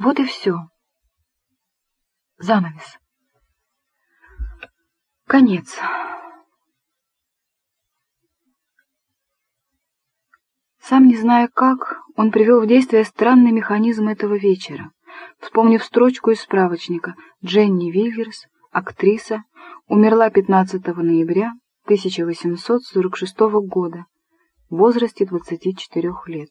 Вот и все. Занавес. Конец. Сам не зная как, он привел в действие странный механизм этого вечера, вспомнив строчку из справочника: Дженни Вильерс, актриса, умерла 15 ноября 1846 года в возрасте 24 лет.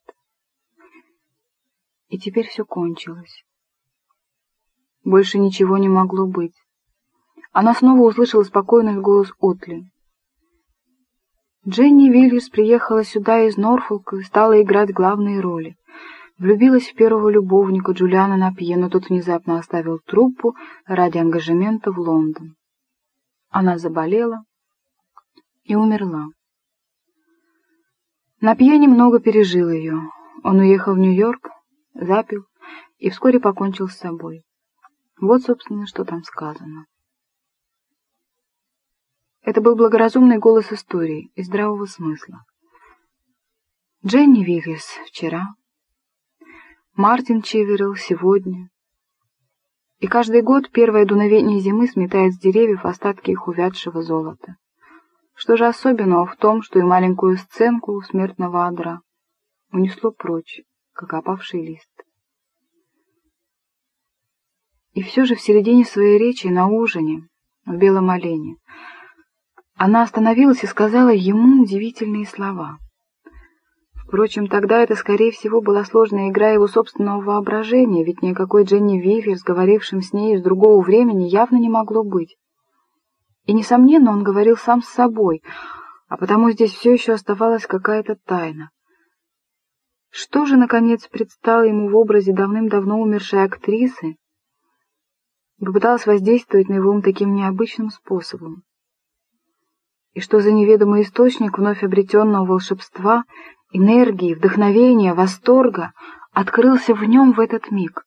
И теперь все кончилось. Больше ничего не могло быть. Она снова услышала спокойный голос Отли. Дженни Вильерс приехала сюда из Норфолка и стала играть главные роли. Влюбилась в первого любовника Джулиана Напье, но тот внезапно оставил труппу ради ангажемента в Лондон. Она заболела и умерла. Напье немного пережил ее. Он уехал в Нью-Йорк, запил и вскоре покончил с собой. Вот, собственно, что там сказано. Это был благоразумный голос истории и здравого смысла. Дженни Вильерс вчера, Мартин Чиверилл сегодня. И каждый год первое дуновение зимы сметает с деревьев остатки их увядшего золота. Что же особенного в том, что и маленькую сценку смертного адра унесло прочь, как опавший лист? И все же в середине своей речи на ужине в Белом Олене она остановилась и сказала ему удивительные слова. Впрочем, тогда это, скорее всего, была сложная игра его собственного воображения, ведь никакой Дженни Вильерс, говорившим с ней из другого времени, явно не могло быть. И, несомненно, он говорил сам с собой, а потому здесь все еще оставалась какая-то тайна. Что же, наконец, предстало ему в образе давным-давно умершей актрисы и попыталась воздействовать на его ум таким необычным способом? И что за неведомый источник вновь обретенного волшебства, энергии, вдохновения, восторга открылся в нем в этот миг?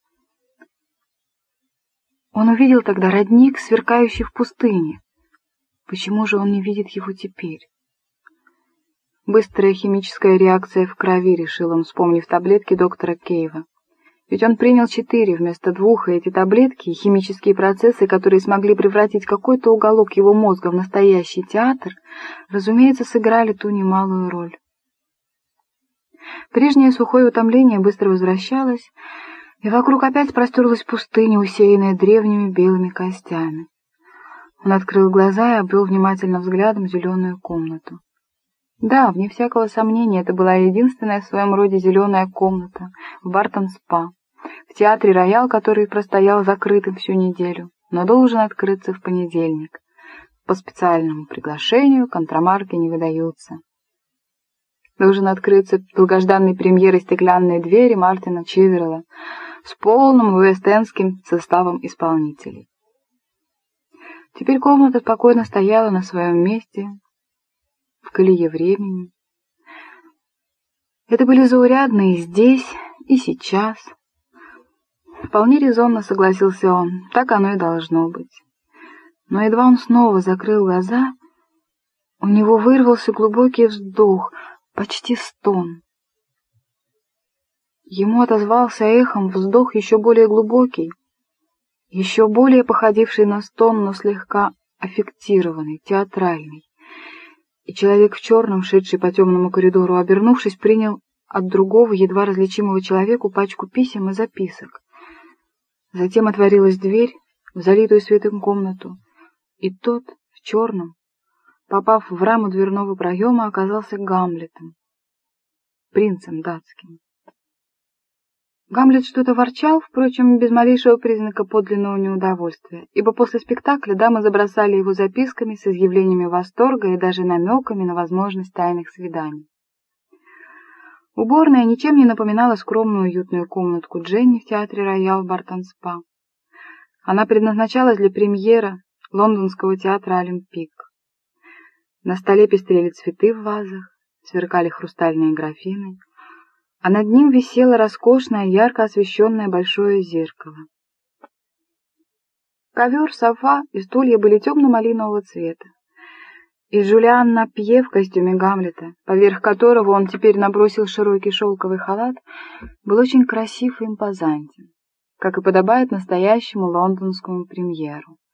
Он увидел тогда родник, сверкающий в пустыне. Почему же он не видит его теперь? Быстрая химическая реакция в крови, решил он, вспомнив таблетки доктора Кейва. Ведь он принял 4 вместо 2, и эти таблетки и химические процессы, которые смогли превратить какой-то уголок его мозга в настоящий театр, разумеется, сыграли ту немалую роль. Прежнее сухое утомление быстро возвращалось, и вокруг опять простерлась пустыня, усеянная древними белыми костями. Он открыл глаза и обвел внимательным взглядом зеленую комнату. Да, вне всякого сомнения, это была единственная в своем роде зеленая комната в Бартон-Спа, в театре «Роял», который простоял закрытым всю неделю, но должен открыться в понедельник. По специальному приглашению контрамарки не выдаются. Должен открыться долгожданной премьерой «Стеклянные двери» Мартина Чиверилла с полным уэст-эндским составом исполнителей. Теперь комната спокойно стояла на своем месте, в колее времени. Это были заурядные здесь и сейчас. Вполне резонно согласился он, так оно и должно быть. Но едва он снова закрыл глаза, у него вырвался глубокий вздох, почти стон. Ему отозвался эхом вздох еще более глубокий, еще более походивший на стон, но слегка аффектированный, театральный. И человек в черном, шедший по темному коридору, обернувшись, принял от другого, едва различимого человеку пачку писем и записок. Затем отворилась дверь в залитую светом комнату, и тот, в черном, попав в раму дверного проема, оказался Гамлетом, принцем датским. Гамлет что-то ворчал, впрочем, без малейшего признака подлинного неудовольствия, ибо после спектакля дамы забросали его записками с изъявлениями восторга и даже намеками на возможность тайных свиданий. Уборная ничем не напоминала скромную уютную комнатку Дженни в театре «Роял» Бартон-Спа. Она предназначалась для премьеры лондонского театра «Олимпик». На столе пестрели цветы в вазах, сверкали хрустальные графины, а над ним висело роскошное, ярко освещенное большое зеркало. Ковер, софа и стулья были темно-малинового цвета. И Джулиан Напье в костюме Гамлета, поверх которого он теперь набросил широкий шелковый халат, был очень красив и импозантен. как и подобает настоящему лондонскому премьеру.